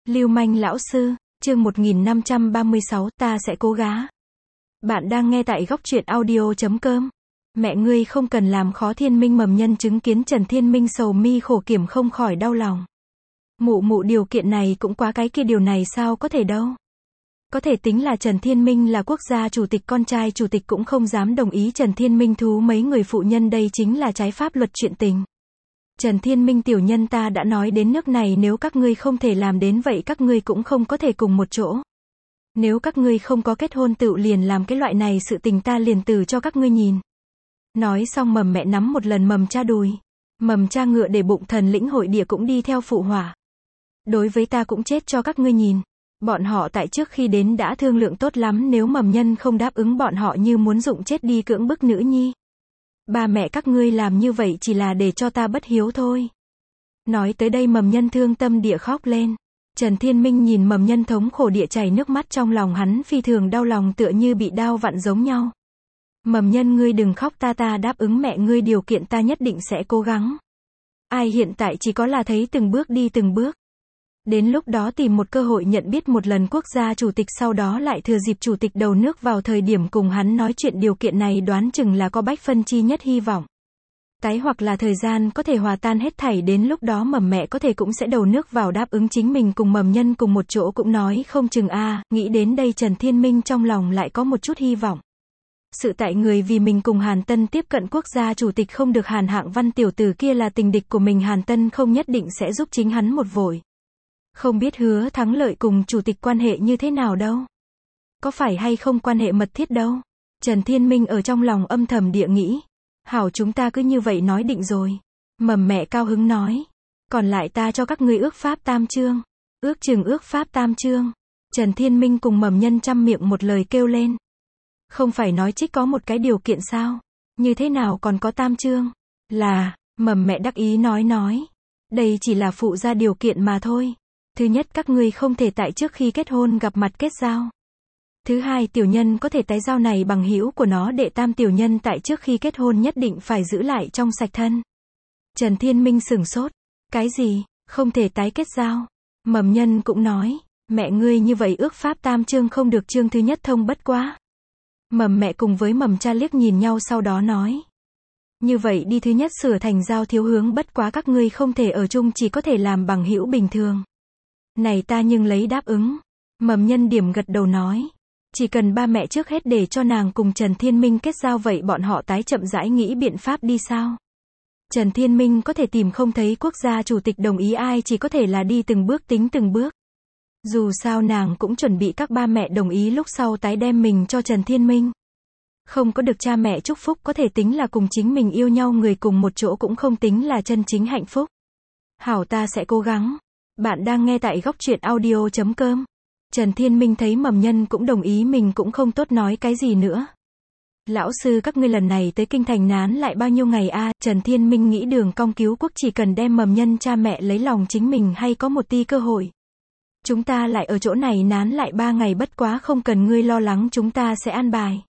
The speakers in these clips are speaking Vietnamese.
Lưu manh lão sư, chương 1536, ta sẽ cố gắng. Bạn đang nghe tại góc truyện audio.com. Mẹ ngươi không cần làm khó Thiên Minh. Mầm Nhân chứng kiến Trần Thiên Minh sầu mi khổ kiểm không khỏi đau lòng. Mụ điều kiện này cũng quá cái kia, điều này sao có thể đâu. Có thể tính là Trần Thiên Minh là quốc gia chủ tịch, con trai chủ tịch cũng không dám đồng ý Trần Thiên Minh thú mấy người phụ nhân, đây chính là trái pháp luật chuyện tình. Trần Thiên Minh tiểu nhân, ta đã nói đến nước này, nếu các ngươi không thể làm đến vậy các ngươi cũng không có thể cùng một chỗ. Nếu các ngươi không có kết hôn tựu liền làm cái loại này sự tình, ta liền từ cho các ngươi nhìn. Nói xong Mầm mẹ nắm một lần Mầm cha đùi. Mầm cha ngựa để bụng, thần lĩnh hội địa cũng đi theo phụ hỏa. Đối với ta cũng chết cho các ngươi nhìn. Bọn họ tại trước khi đến đã thương lượng tốt lắm, nếu Mầm Nhân không đáp ứng bọn họ như muốn dụng chết đi cưỡng bức nữ nhi. Ba mẹ các ngươi làm như vậy chỉ là để cho ta bất hiếu thôi. Nói tới đây Mầm Nhân thương tâm địa khóc lên. Trần Thiên Minh nhìn Mầm Nhân thống khổ địa chảy nước mắt, trong lòng hắn phi thường đau lòng, tựa như bị đao vặn giống nhau. Mầm Nhân, ngươi đừng khóc, ta đáp ứng mẹ ngươi điều kiện, ta nhất định sẽ cố gắng. Ai hiện tại chỉ có là thấy từng bước đi từng bước. Đến lúc đó tìm một cơ hội nhận biết một lần quốc gia chủ tịch, sau đó lại thừa dịp chủ tịch đầu nước vào thời điểm cùng hắn nói chuyện, điều kiện này đoán chừng là có bách phân chi nhất hy vọng. Tái hoặc là thời gian có thể hòa tan hết thảy, đến lúc đó Mầm mẹ có thể cũng sẽ đầu nước vào đáp ứng chính mình cùng Mầm Nhân cùng một chỗ cũng nói không chừng a. Nghĩ đến đây Trần Thiên Minh trong lòng lại có một chút hy vọng. Sự tại người vì mình cùng Hàn Tân tiếp cận quốc gia chủ tịch không được, Hàn Hạng Văn tiểu tử kia là tình địch của mình, Hàn Tân không nhất định sẽ giúp chính hắn một vội. Không biết Hứa Thắng Lợi cùng chủ tịch quan hệ như thế nào đâu. Có phải hay không quan hệ mật thiết đâu. Trần Thiên Minh ở trong lòng âm thầm địa nghĩ. Hảo, chúng ta cứ như vậy nói định rồi. Mầm mẹ cao hứng nói. Còn lại ta cho các ngươi ước pháp tam chương. Ước chừng ước pháp tam chương. Trần Thiên Minh cùng Mầm Nhân chăm miệng một lời kêu lên. Không phải nói trích có một cái điều kiện sao? Như thế nào còn có tam chương? Là, Mầm mẹ đắc ý nói. Đây chỉ là phụ gia điều kiện mà thôi. Thứ nhất, các ngươi không thể tại trước khi kết hôn gặp mặt kết giao. Thứ hai, tiểu nhân có thể tái giao này bằng hữu của nó. Đệ tam, tiểu nhân tại trước khi kết hôn nhất định phải giữ lại trong sạch thân. Trần Thiên Minh sửng sốt. Cái gì? Không thể tái kết giao? Mầm Nhân cũng nói. Mẹ ngươi như vậy ước pháp tam chương không được, chương thứ nhất thông bất quá. Mầm mẹ cùng với Mầm cha liếc nhìn nhau, sau đó nói. Như vậy đi, thứ nhất sửa thành giao thiếu hướng, bất quá các ngươi không thể ở chung, chỉ có thể làm bằng hữu bình thường. Này ta nhưng lấy đáp ứng. Mầm Nhân điểm gật đầu nói. Chỉ cần ba mẹ trước hết để cho nàng cùng Trần Thiên Minh kết giao, vậy bọn họ tái chậm rãi nghĩ biện pháp đi sao? Trần Thiên Minh có thể tìm không thấy quốc gia chủ tịch đồng ý, ai chỉ có thể là đi từng bước tính từng bước. Dù sao nàng cũng chuẩn bị các ba mẹ đồng ý lúc sau tái đem mình cho Trần Thiên Minh. Không có được cha mẹ chúc phúc có thể tính là cùng chính mình yêu nhau người cùng một chỗ cũng không tính là chân chính hạnh phúc. Hảo, ta sẽ cố gắng. Bạn đang nghe tại góc truyện audio.com. Trần Thiên Minh thấy Mầm Nhân cũng đồng ý, mình cũng không tốt nói cái gì nữa. Lão sư, các ngươi lần này tới kinh thành nán lại bao nhiêu ngày a? Trần Thiên Minh nghĩ đường cong cứu quốc, chỉ cần đem Mầm Nhân cha mẹ lấy lòng chính mình hay có một ti cơ hội. Chúng ta lại ở chỗ này nán lại 3 ngày, bất quá không cần ngươi lo lắng, chúng ta sẽ an bài.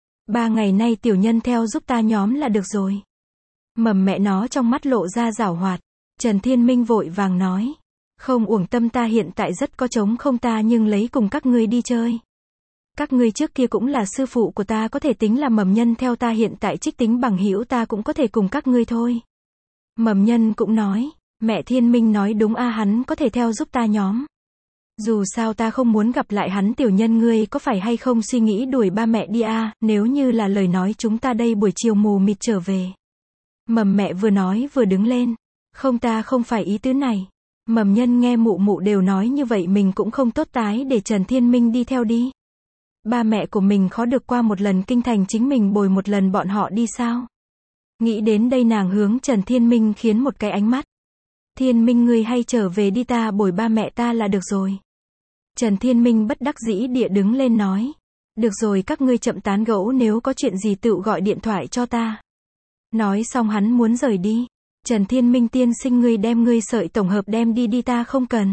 3 ngày nay tiểu nhân theo giúp ta nhóm là được rồi. Mầm mẹ nó trong mắt lộ ra giảo hoạt. Trần Thiên Minh vội vàng nói. Không uổng tâm, ta hiện tại rất có trống không, ta nhưng lấy cùng các ngươi đi chơi. Các ngươi trước kia cũng là sư phụ của ta, có thể tính là Mầm Nhân theo ta, hiện tại trích tính bằng hữu, ta cũng có thể cùng các ngươi thôi. Mầm Nhân cũng nói. Mẹ Thiên Minh nói đúng a, hắn có thể theo giúp ta nhóm. Dù sao ta không muốn gặp lại hắn, tiểu nhân ngươi có phải hay không suy nghĩ đuổi ba mẹ đi a? Nếu như là lời nói, chúng ta đây buổi chiều mù mịt trở về. Mầm mẹ vừa nói vừa đứng lên. Không, ta không phải ý tứ này. Mầm Nhân nghe mụ đều nói như vậy, mình cũng không tốt tái để Trần Thiên Minh đi theo đi. Ba mẹ của mình khó được qua một lần kinh thành, chính mình bồi một lần bọn họ đi sao? Nghĩ đến đây nàng hướng Trần Thiên Minh khiến một cái ánh mắt. Thiên Minh, ngươi hay trở về đi, ta bồi ba mẹ ta là được rồi. Trần Thiên Minh bất đắc dĩ địa đứng lên nói. Được rồi, các ngươi chậm tán gẫu, nếu có chuyện gì tự gọi điện thoại cho ta. Nói xong hắn muốn rời đi. Trần Thiên Minh, tiên sinh, ngươi đem ngươi sợi tổng hợp đem đi ta không cần.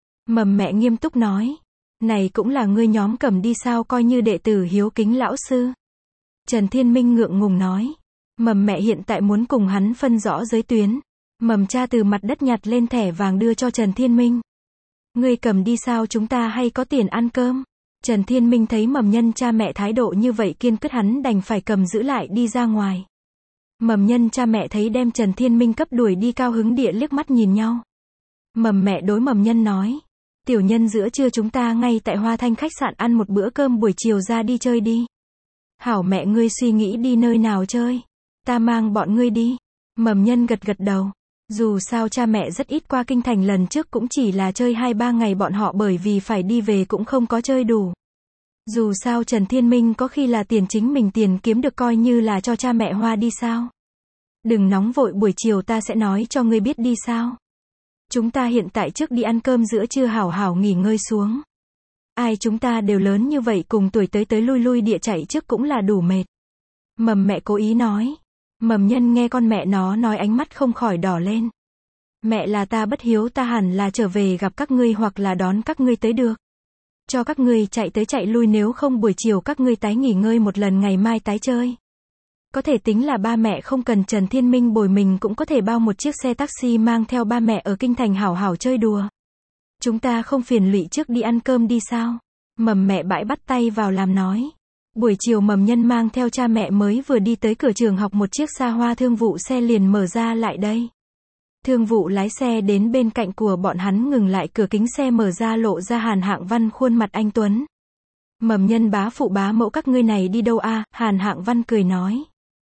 Mầm mẹ nghiêm túc nói. Này cũng là ngươi nhóm cầm đi sao, coi như đệ tử hiếu kính lão sư. Trần Thiên Minh ngượng ngùng nói. Mầm mẹ hiện tại muốn cùng hắn phân rõ giới tuyến. Mầm cha từ mặt đất nhặt lên thẻ vàng đưa cho Trần Thiên Minh. Ngươi cầm đi sao, chúng ta hay có tiền ăn cơm. Trần Thiên Minh thấy mầm nhân cha mẹ thái độ như vậy kiên quyết, hắn đành phải cầm giữ lại đi ra ngoài. Mầm nhân cha mẹ thấy đem Trần Thiên Minh cấp đuổi đi, cao hứng địa liếc mắt nhìn nhau. Mầm mẹ đối mầm nhân nói, tiểu nhân giữa trưa chúng ta ngay tại Hoa Thanh khách sạn ăn một bữa cơm, buổi chiều ra đi chơi đi. Hảo mẹ, ngươi suy nghĩ đi nơi nào chơi, ta mang bọn ngươi đi. Mầm nhân gật gật đầu. Dù sao cha mẹ rất ít qua kinh thành, lần trước cũng chỉ là chơi 2-3 ngày, bọn họ bởi vì phải đi về cũng không có chơi đủ. Dù sao Trần Thiên Minh có khi là tiền chính mình tiền kiếm được, coi như là cho cha mẹ hoa đi sao. Đừng nóng vội, buổi chiều ta sẽ nói cho ngươi biết đi sao. Chúng ta hiện tại trước đi ăn cơm giữa trưa, hảo hảo nghỉ ngơi xuống. Ai, chúng ta đều lớn như vậy, cùng tuổi tới lui lui địa chạy trước cũng là đủ mệt. Mầm mẹ cố ý nói. Mầm nhân nghe con mẹ nó nói, ánh mắt không khỏi đỏ lên. Mẹ, là ta bất hiếu, ta hẳn là trở về gặp các ngươi hoặc là đón các ngươi tới được. Cho các ngươi chạy tới chạy lui, nếu không buổi chiều các ngươi tái nghỉ ngơi một lần, ngày mai tái chơi. Có thể tính là ba mẹ không cần Trần Thiên Minh bồi, mình cũng có thể bao một chiếc xe taxi mang theo ba mẹ ở kinh thành hảo hảo chơi đùa. Chúng ta không phiền lụy trước đi ăn cơm đi sao? Mầm mẹ bãi bắt tay vào làm nói. Buổi chiều mầm nhân mang theo cha mẹ mới vừa đi tới cửa trường học, một chiếc xa hoa thương vụ xe liền mở ra lại đây. Thương vụ lái xe đến bên cạnh của bọn hắn ngừng lại, cửa kính xe mở ra lộ ra Hàn Hạng Văn khuôn mặt anh tuấn. Mầm nhân bá phụ bá mẫu, các ngươi này đi đâu a? Hàn Hạng Văn cười nói.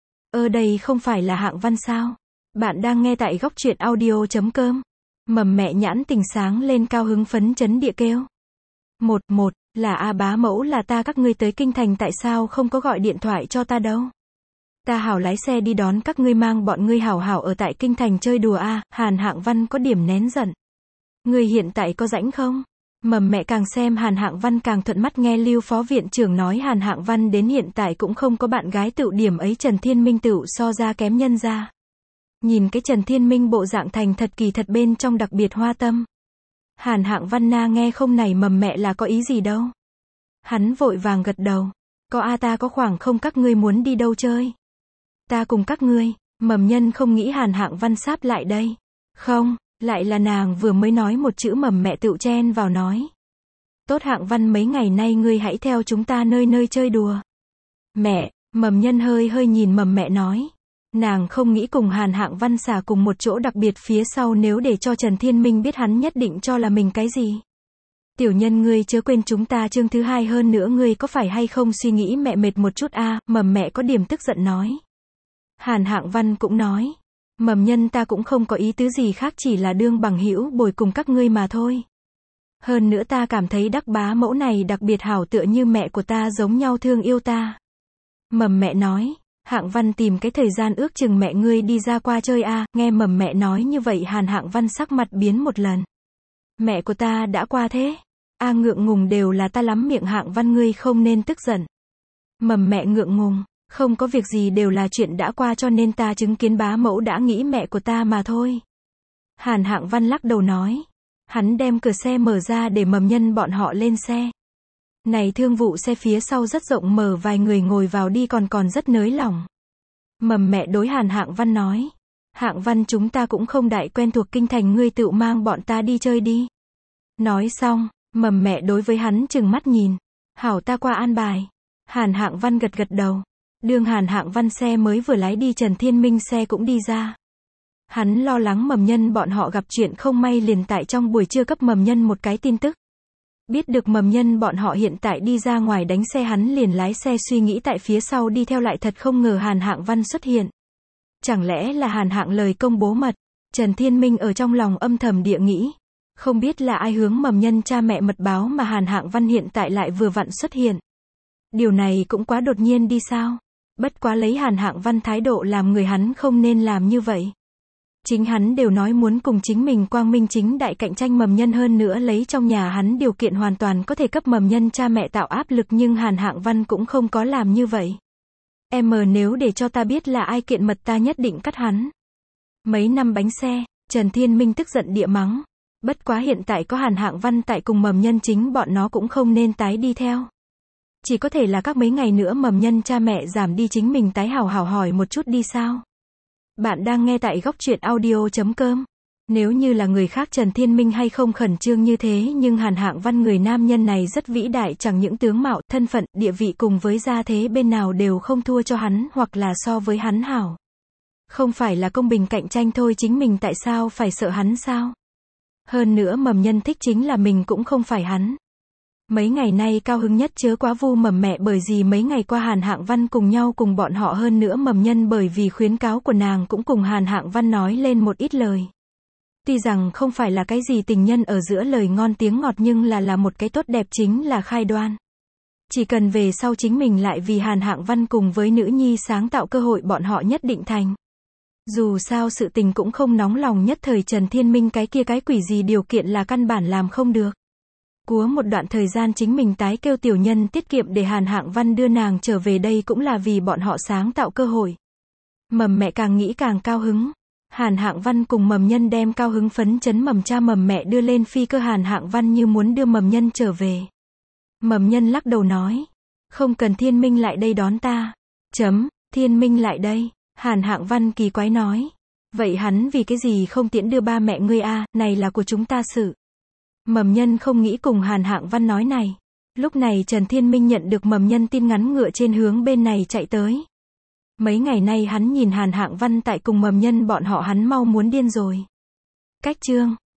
Đây không phải là Hạng Văn sao? Bạn đang nghe tại góc truyện audio.com. Mầm mẹ nhãn tình sáng lên, cao hứng phấn chấn địa kêu. Một, là bá mẫu, là ta, các ngươi tới kinh thành tại sao không có gọi điện thoại cho ta đâu? Ta hảo lái xe đi đón các ngươi, mang bọn ngươi hảo hảo ở tại kinh thành chơi đùa a. Hàn Hạng Văn có điểm nén giận. Ngươi hiện tại có rảnh không? Mầm mẹ càng xem Hàn Hạng Văn càng thuận mắt, nghe Lưu phó viện trưởng nói Hàn Hạng Văn đến hiện tại cũng không có bạn gái, tựu điểm ấy Trần Thiên Minh tựu so ra kém nhân ra. Nhìn cái Trần Thiên Minh bộ dạng thành thật, kỳ thật bên trong đặc biệt hoa tâm. Hàn Hạng Văn na nghe không này mầm mẹ là có ý gì đâu. Hắn vội vàng gật đầu. Có ta có khoảng không, các ngươi muốn đi đâu chơi? Ta cùng các ngươi. Mầm nhân không nghĩ Hàn Hạng Văn sáp lại đây. Không, lại là nàng vừa mới nói một chữ, mầm mẹ tựu chen vào nói. Tốt Hạng Văn, mấy ngày nay ngươi hãy theo chúng ta nơi nơi chơi đùa. Mẹ, mầm nhân hơi nhìn mầm mẹ nói. Nàng không nghĩ cùng Hàn Hạng Văn xả cùng một chỗ, đặc biệt phía sau nếu để cho Trần Thiên Minh biết, hắn nhất định cho là mình cái gì. Tiểu nhân, ngươi chớ quên chúng ta chương thứ 2, hơn nữa ngươi có phải hay không suy nghĩ mẹ mệt một chút a? Mầm mẹ có điểm tức giận nói. Hàn Hạng Văn cũng nói. Mầm nhân, ta cũng không có ý tứ gì khác, chỉ là đương bằng hữu bồi cùng các ngươi mà thôi. Hơn nữa ta cảm thấy Đắc bá mẫu này đặc biệt hảo, tựa như mẹ của ta giống nhau thương yêu ta. Mầm mẹ nói. Hạng Văn, tìm cái thời gian ước chừng mẹ ngươi đi ra qua chơi a. Nghe mầm mẹ nói như vậy, Hàn Hạng Văn sắc mặt biến một lần. Mẹ của ta đã qua thế? Ngượng ngùng, đều là ta lắm miệng. Hạng Văn, ngươi không nên tức giận. Mầm mẹ ngượng ngùng. Không có việc gì, đều là chuyện đã qua, cho nên ta chứng kiến bá mẫu đã nghĩ mẹ của ta mà thôi. Hàn Hạng Văn lắc đầu nói. Hắn đem cửa xe mở ra để mầm nhân bọn họ lên xe. Này thương vụ xe phía sau rất rộng, mở vài người ngồi vào đi còn rất nới lỏng. Mầm mẹ đối Hàn Hạng Văn nói. Hạng Văn, chúng ta cũng không đại quen thuộc kinh thành, ngươi tự mang bọn ta đi chơi đi. Nói xong, mầm mẹ đối với hắn trừng mắt nhìn. Hảo, ta qua an bài. Hàn Hạng Văn gật gật đầu. Đường Hàn Hạng Văn xe mới vừa lái đi, Trần Thiên Minh xe cũng đi ra. Hắn lo lắng mầm nhân bọn họ gặp chuyện không may, liền tại trong buổi trưa cấp mầm nhân một cái tin tức. Biết được mầm nhân bọn họ hiện tại đi ra ngoài đánh xe, hắn liền lái xe suy nghĩ tại phía sau đi theo, lại thật không ngờ Hàn Hạng Văn xuất hiện. Chẳng lẽ là Hàn Hạng lời công bố mật? Trần Thiên Minh ở trong lòng âm thầm địa nghĩ. Không biết là ai hướng mầm nhân cha mẹ mật báo mà Hàn Hạng Văn hiện tại lại vừa vặn xuất hiện. Điều này cũng quá đột nhiên đi sao? Bất quá lấy Hàn Hạng Văn thái độ làm người, hắn không nên làm như vậy. Chính hắn đều nói muốn cùng chính mình quang minh chính đại cạnh tranh mầm nhân, hơn nữa lấy trong nhà hắn điều kiện hoàn toàn có thể cấp mầm nhân cha mẹ tạo áp lực, nhưng Hàn Hạng Văn cũng không có làm như vậy. Nếu để cho ta biết là ai kiện mật, ta nhất định cắt hắn. Mấy năm bánh xe, Trần Thiên Minh tức giận địa mắng. Bất quá hiện tại có Hàn Hạng Văn tại cùng mầm nhân, chính bọn nó cũng không nên tái đi theo. Chỉ có thể là các mấy ngày nữa mầm nhân cha mẹ giảm đi, chính mình tái hảo hảo hỏi một chút đi sao. Bạn đang nghe tại góc truyện audio.com. Nếu như là người khác Trần Thiên Minh hay không khẩn trương như thế, nhưng Hàn Hạng Văn người nam nhân này rất vĩ đại, chẳng những tướng mạo, thân phận, địa vị cùng với gia thế bên nào đều không thua cho hắn, hoặc là so với hắn hảo. Không phải là công bình cạnh tranh thôi, chính mình tại sao phải sợ hắn sao? Hơn nữa Mầm Nhân thích chính là mình cũng không phải hắn. Mấy ngày nay cao hứng nhất chớ quá Vu Mầm mẹ, bởi vì mấy ngày qua Hàn Hạng Văn cùng nhau cùng bọn họ, hơn nữa Mầm Nhân bởi vì khuyến cáo của nàng cũng cùng Hàn Hạng Văn nói lên một ít lời. Tuy rằng không phải là cái gì tình nhân ở giữa lời ngon tiếng ngọt, nhưng là một cái tốt đẹp, chính là khai đoan. Chỉ cần về sau chính mình lại vì Hàn Hạng Văn cùng với nữ nhi sáng tạo cơ hội, bọn họ nhất định thành. Dù sao sự tình cũng không nóng lòng nhất thời, Trần Thiên Minh cái kia cái quỷ gì điều kiện là căn bản làm không được. Cuối một đoạn thời gian chính mình tái kêu tiểu nhân tiết kiệm để Hàn Hạng Văn đưa nàng trở về đây cũng là vì bọn họ sáng tạo cơ hội. Mầm mẹ càng nghĩ càng cao hứng. Hàn Hạng Văn cùng Mầm Nhân đem cao hứng phấn chấn Mầm cha Mầm mẹ đưa lên phi cơ, Hàn Hạng Văn như muốn đưa Mầm Nhân trở về. Mầm Nhân lắc đầu nói, không cần, Thiên Minh lại đây đón ta. Thiên Minh lại đây. Hàn Hạng Văn kỳ quái nói, vậy hắn vì cái gì không tiễn đưa ba mẹ ngươi a, này là của chúng ta sự. Mầm Nhân không nghĩ cùng Hàn Hạng Văn nói này. Lúc này Trần Thiên Minh nhận được Mầm Nhân tin ngắn ngựa trên hướng bên này chạy tới. Mấy ngày nay hắn nhìn Hàn Hạng Văn tại cùng Mầm Nhân bọn họ, hắn mau muốn điên rồi. Cách chương